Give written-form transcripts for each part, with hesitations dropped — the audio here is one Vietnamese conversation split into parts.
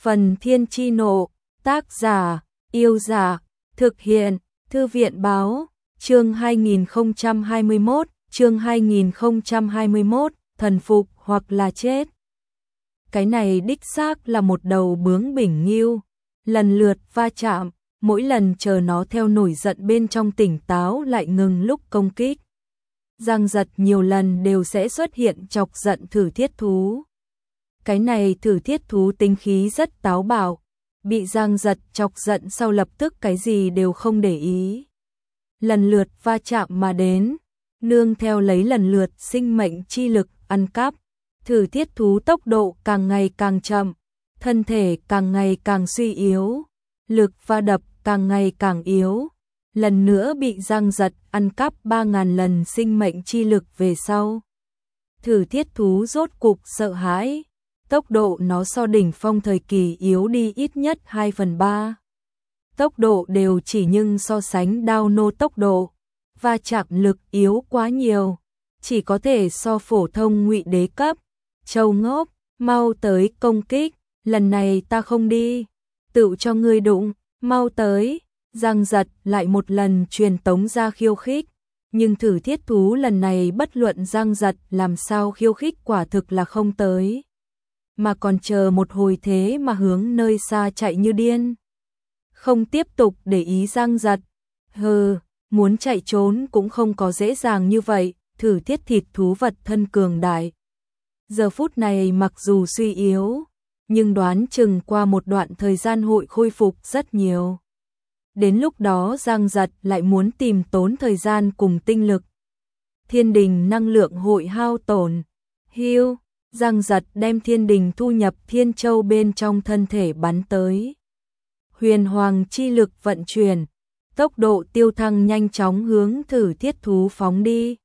Phần Thiên Chi Nộ, tác giả, Yêu Giả, thực hiện, Thư viện Báo, chương 2021, thần phục hoặc là chết. Cái này đích xác là một đầu bướng bỉnh ngưu, lần lượt va chạm, mỗi lần chờ nó theo nổi giận bên trong tỉnh táo lại ngừng lúc công kích. Giang giật nhiều lần đều sẽ xuất hiện chọc giận thử thiết thú. Cái này thử thiết thú tính khí rất táo bạo, bị Giang giật chọc giận sau lập tức cái gì đều không để ý. Lần lượt va chạm mà đến, nương theo lấy lần lượt sinh mệnh chi lực ăn cắp, thử thiết thú tốc độ càng ngày càng chậm, thân thể càng ngày càng suy yếu, lực va đập càng ngày càng yếu. Lần nữa bị Giang giật ăn cắp 3.000 lần sinh mệnh chi lực về sau. Thử thiết thú rốt cục sợ hãi, tốc độ nó so đỉnh phong thời kỳ yếu đi ít nhất 2/3. Tốc độ đều chỉ nhưng so sánh đao nô tốc độ, va chạm lực yếu quá nhiều, chỉ có thể so phổ thông ngụy đế cấp. Châu ngốc, mau tới công kích, lần này ta không đi, tự cho ngươi đụng, mau tới. Giang giật lại một lần truyền tống ra khiêu khích, nhưng thử thiết thú lần này bất luận Giang giật làm sao khiêu khích quả thực là không tới, mà còn chờ một hồi thế mà hướng nơi xa chạy như điên. Không tiếp tục để ý Giang giật, muốn chạy trốn cũng không có dễ dàng như vậy, thử thiết thịt thú vật thân cường đại. Giờ phút này mặc dù suy yếu, nhưng đoán chừng qua một đoạn thời gian hội khôi phục rất nhiều. Đến lúc đó Giang giật lại muốn tìm tốn thời gian cùng tinh lực. Thiên đình năng lượng hội hao tổn. Giang giật đem thiên đình thu nhập thiên châu bên trong thân thể bắn tới. Huyền hoàng chi lực vận chuyển, tốc độ tiêu thăng nhanh chóng hướng thử thiết thú phóng đi.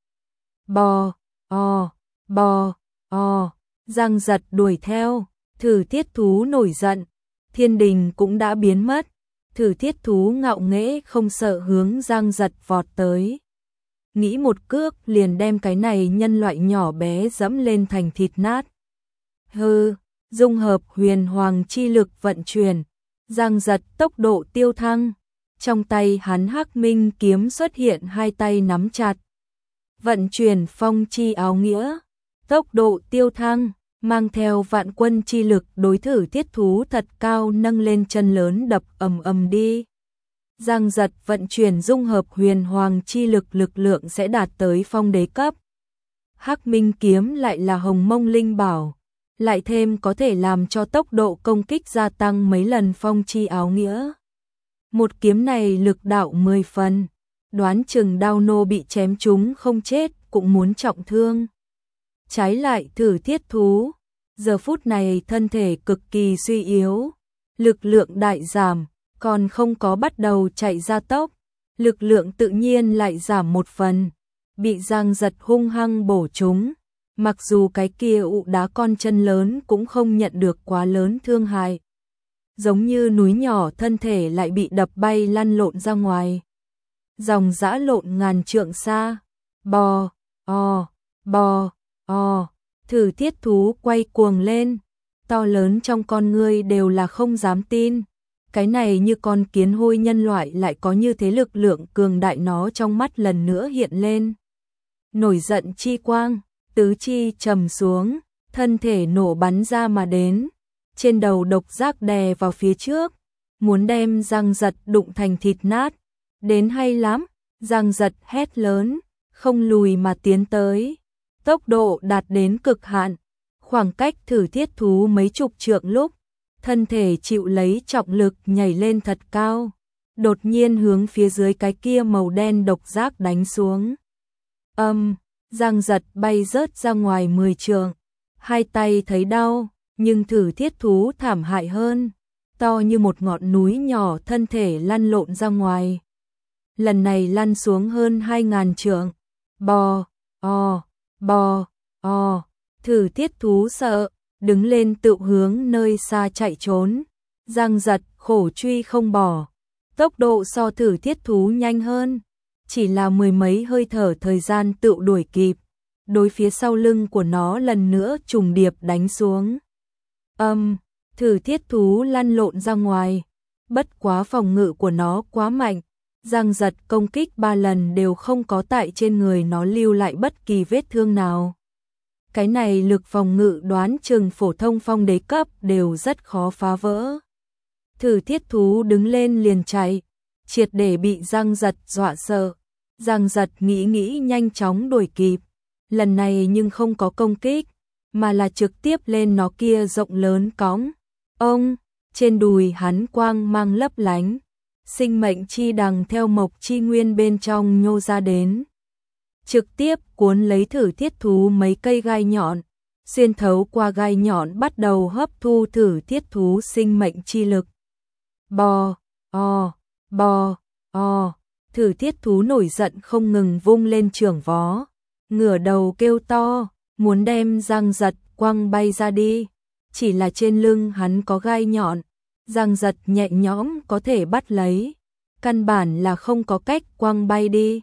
Giang giật đuổi theo, thử thiết thú nổi giận, thiên đình cũng đã biến mất. Thử thiết thú ngạo nghễ không sợ hướng Giang giật vọt tới. Nghĩ một cước liền đem cái này nhân loại nhỏ bé dẫm lên thành thịt nát. Dung hợp huyền hoàng chi lực vận chuyển, Giang giật tốc độ tiêu thăng. Trong tay hắn Hắc Minh kiếm xuất hiện hai tay nắm chặt. Vận chuyển phong chi áo nghĩa, tốc độ tiêu thăng. Mang theo vạn quân chi lực đối thử thiết thú thật cao nâng lên chân lớn đập ầm ầm đi. Giang giật vận chuyển dung hợp huyền hoàng chi lực, lực lượng sẽ đạt tới phong đế cấp. Hắc Minh kiếm lại là hồng mông linh bảo, lại thêm có thể làm cho tốc độ công kích gia tăng mấy lần phong chi áo nghĩa. Một kiếm này lực đạo 10 phần, đoán chừng đao nô bị chém trúng không chết cũng muốn trọng thương. Trái lại thử thiết thú, giờ phút này thân thể cực kỳ suy yếu, lực lượng đại giảm, còn không có bắt đầu chạy ra tốc, lực lượng tự nhiên lại giảm một phần, bị Giang giật hung hăng bổ trúng. Mặc dù cái kia ụ đá con chân lớn cũng không nhận được quá lớn thương hại, giống như núi nhỏ thân thể lại bị đập bay lăn lộn ra ngoài. Dòng dã lộn ngàn trượng xa, thử thiết thú quay cuồng lên, to lớn trong con ngươi đều là không dám tin. Cái này như con kiến hôi nhân loại lại có như thế lực lượng cường đại, nó trong mắt lần nữa hiện lên nổi giận chi quang, tứ chi trầm xuống, thân thể nổ bắn ra mà đến, trên đầu độc giác đè vào phía trước, muốn đem Giang giật đụng thành thịt nát. Đến hay lắm, Giang giật hét lớn, không lùi mà tiến tới. Tốc độ đạt đến cực hạn, khoảng cách thử thiết thú mấy chục trượng lúc, thân thể chịu lấy trọng lực nhảy lên thật cao, đột nhiên hướng phía dưới cái kia màu đen độc giác đánh xuống. Giang giật bay rớt ra ngoài 10 trượng, hai tay thấy đau, nhưng thử thiết thú thảm hại hơn, to như một ngọn núi nhỏ thân thể lăn lộn ra ngoài. Lần này lăn xuống hơn 2.000 trượng, thử thiết thú sợ, đứng lên tự hướng nơi xa chạy trốn. Giang giật khổ truy không bỏ, tốc độ so thử thiết thú nhanh hơn, chỉ là mười mấy hơi thở thời gian tự đuổi kịp, đối phía sau lưng của nó lần nữa trùng điệp đánh xuống. Thử thiết thú lăn lộn ra ngoài, bất quá phòng ngự của nó quá mạnh, Giang Giật công kích 3 lần đều không có tại trên người nó lưu lại bất kỳ vết thương nào. Cái này lực phòng ngự đoán chừng phổ thông phong đế cấp đều rất khó phá vỡ. Thử thiết thú đứng lên liền chạy, triệt để bị Giang Giật dọa sợ. Giang Giật nghĩ nhanh chóng đuổi kịp, lần này nhưng không có công kích, mà là trực tiếp lên nó kia rộng lớn cõng. Ông, trên đùi hắn quang mang lấp lánh, sinh mệnh chi đằng theo mộc chi nguyên bên trong nhô ra đến. Trực tiếp cuốn lấy thử thiết thú mấy cây gai nhọn, xuyên thấu qua gai nhọn bắt đầu hấp thu thử thiết thú sinh mệnh chi lực. Bò, thử thiết thú nổi giận không ngừng vung lên chưởng vó, ngửa đầu kêu to, muốn đem Giang Giật quăng bay ra đi. Chỉ là trên lưng hắn có gai nhọn, Giang Giật nhẹ nhõm có thể bắt lấy, căn bản là không có cách quăng bay đi.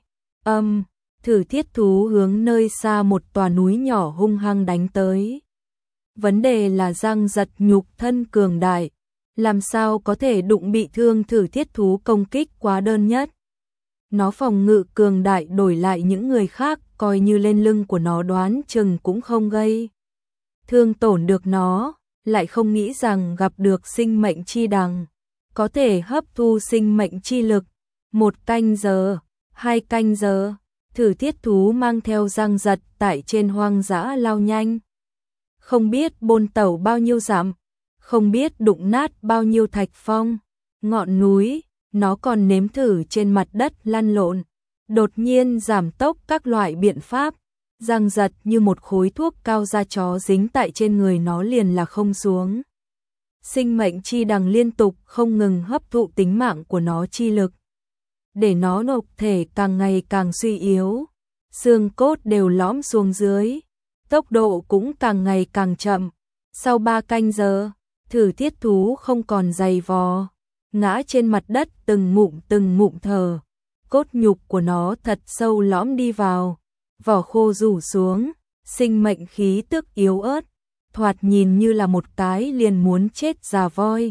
Thử thiết thú hướng nơi xa một tòa núi nhỏ hung hăng đánh tới. Vấn đề là Giang Giật nhục thân cường đại, làm sao có thể đụng bị thương thử thiết thú công kích quá đơn nhất. Nó phòng ngự cường đại đổi lại những người khác, coi như lên lưng của nó đoán chừng cũng không gây thương tổn được nó, lại không nghĩ rằng gặp được sinh mệnh chi đằng, có thể hấp thu sinh mệnh chi lực. 1 canh giờ, 2 canh giờ, thử thiết thú mang theo Giang Giật tại trên hoang dã lao nhanh. Không biết bôn tẩu bao nhiêu dặm, không biết đụng nát bao nhiêu thạch phong, ngọn núi, nó còn nếm thử trên mặt đất lăn lộn, đột nhiên giảm tốc các loại biện pháp. Giang Giật như một khối thuốc cao da chó dính tại trên người nó liền là không xuống. Sinh mệnh chi đằng liên tục không ngừng hấp thụ tính mạng của nó chi lực, để nó độc thể càng ngày càng suy yếu, xương cốt đều lõm xuống dưới, tốc độ cũng càng ngày càng chậm. Sau 3 canh giờ, thử thiết thú không còn giày vò, ngã trên mặt đất từng ngụm thở, cốt nhục của nó thật sâu lõm đi vào, vỏ khô rủ xuống, sinh mệnh khí tức yếu ớt, thoạt nhìn như là một cái liền muốn chết già voi.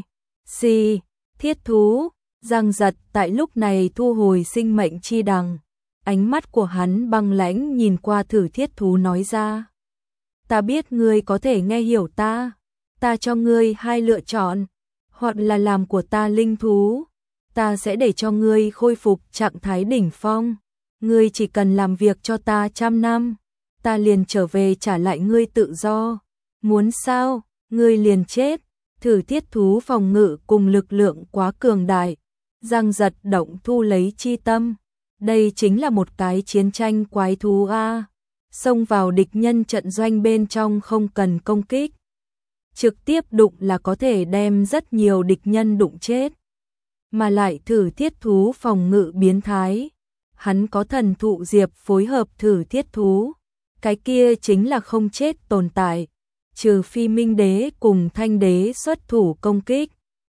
Thiết thú, Giang Giật tại lúc này thu hồi sinh mệnh chi đằng, ánh mắt của hắn băng lãnh nhìn qua thử thiết thú nói ra. Ta biết ngươi có thể nghe hiểu ta cho ngươi 2 lựa chọn, hoặc là làm của ta linh thú, ta sẽ để cho ngươi khôi phục trạng thái đỉnh phong. Ngươi chỉ cần làm việc cho ta 100 năm, ta liền trở về trả lại ngươi tự do. Muốn sao, ngươi liền chết. Thử thiết thú phòng ngự cùng lực lượng quá cường đại, Giang Giật động thu lấy chi tâm. Đây chính là một cái chiến tranh quái thú a. Xông vào địch nhân trận doanh bên trong không cần công kích, trực tiếp đụng là có thể đem rất nhiều địch nhân đụng chết. Mà lại thử thiết thú phòng ngự biến thái, hắn có thần thụ diệp phối hợp thử thiết thú, cái kia chính là không chết tồn tại, trừ phi Minh Đế cùng Thanh Đế xuất thủ công kích.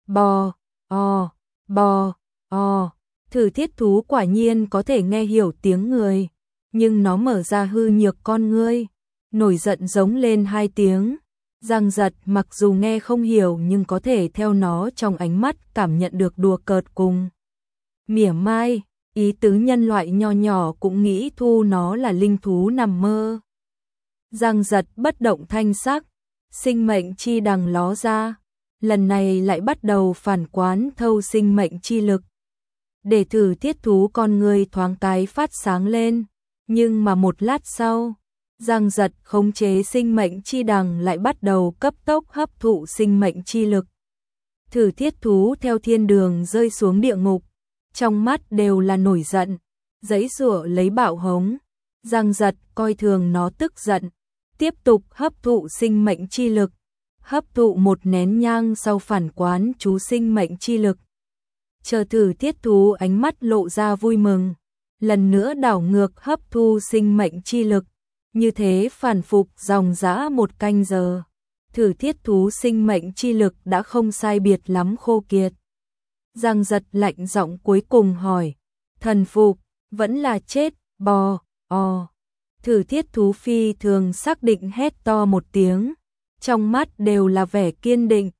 Thử thiết thú quả nhiên có thể nghe hiểu tiếng người, nhưng nó mở ra hư nhược con ngươi, nổi giận giống lên 2 tiếng. Giang Giật mặc dù nghe không hiểu nhưng có thể theo nó trong ánh mắt cảm nhận được đùa cợt cùng mỉa mai, ý tứ nhân loại nho nhỏ cũng nghĩ thu nó là linh thú nằm mơ. Giang Giật bất động thanh sắc, sinh mệnh chi đằng ló ra, lần này lại bắt đầu phản quán thâu sinh mệnh chi lực, để thử thiết thú con người thoáng cái phát sáng lên. Nhưng mà một lát sau, Giang Giật khống chế sinh mệnh chi đằng lại bắt đầu cấp tốc hấp thụ sinh mệnh chi lực. Thử thiết thú theo thiên đường rơi xuống địa ngục, trong mắt đều là nổi giận, giãy giụa lấy bạo hống. Giang Giật coi thường nó tức giận, tiếp tục hấp thụ sinh mệnh chi lực, hấp thụ 1 nén nhang sau phản quán chú sinh mệnh chi lực. Chờ thử thiết thú ánh mắt lộ ra vui mừng, lần nữa đảo ngược hấp thu sinh mệnh chi lực, như thế phản phục dòng dã 1 canh giờ. Thử thiết thú sinh mệnh chi lực đã không sai biệt lắm khô kiệt. Giang Giật lạnh giọng cuối cùng hỏi, thần phục, vẫn là chết? Thử thiết thú phi thường xác định hét to một tiếng, trong mắt đều là vẻ kiên định,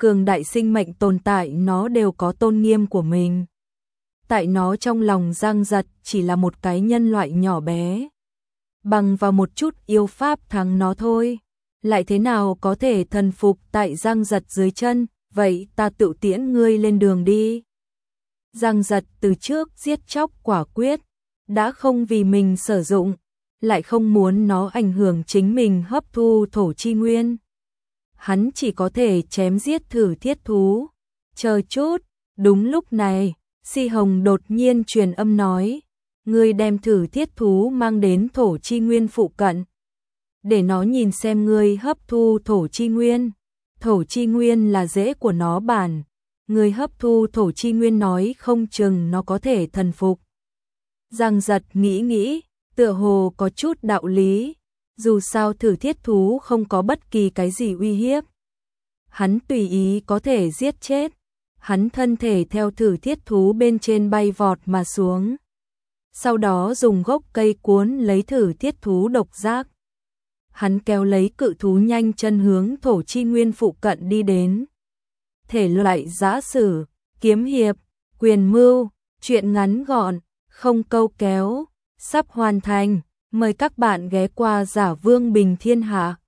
cường đại sinh mệnh tồn tại nó đều có tôn nghiêm của mình. Tại nó trong lòng Giang Giật chỉ là một cái nhân loại nhỏ bé. Bằng vào một chút yêu pháp thắng nó thôi. Lại thế nào có thể thần phục tại Giang Giật dưới chân, vậy ta tự tiễn ngươi lên đường đi. Giang Giật từ trước giết chóc quả quyết, đã không vì mình sử dụng, lại không muốn nó ảnh hưởng chính mình hấp thu thổ chi nguyên. Hắn chỉ có thể chém giết thử thiết thú. Chờ chút, đúng lúc này, Si Hồng đột nhiên truyền âm nói, ngươi đem thử thiết thú mang đến thổ chi nguyên phụ cận, để nó nhìn xem ngươi hấp thu thổ chi nguyên. Thổ chi nguyên là rễ của nó bản, ngươi hấp thu thổ chi nguyên nói không chừng nó có thể thần phục. Giang Giật nghĩ, tựa hồ có chút đạo lý, dù sao thử thiết thú không có bất kỳ cái gì uy hiếp. Hắn tùy ý có thể giết chết. Hắn thân thể theo thử thiết thú bên trên bay vọt mà xuống. Sau đó dùng gốc cây cuốn lấy thử thiết thú độc giác. Hắn kéo lấy cự thú nhanh chân hướng thổ chi nguyên phụ cận đi đến. Thể loại giã sử, kiếm hiệp, quyền mưu, truyện ngắn gọn, không câu kéo, sắp hoàn thành. Mời các bạn ghé qua Giả Vương Bình Thiên Hạ.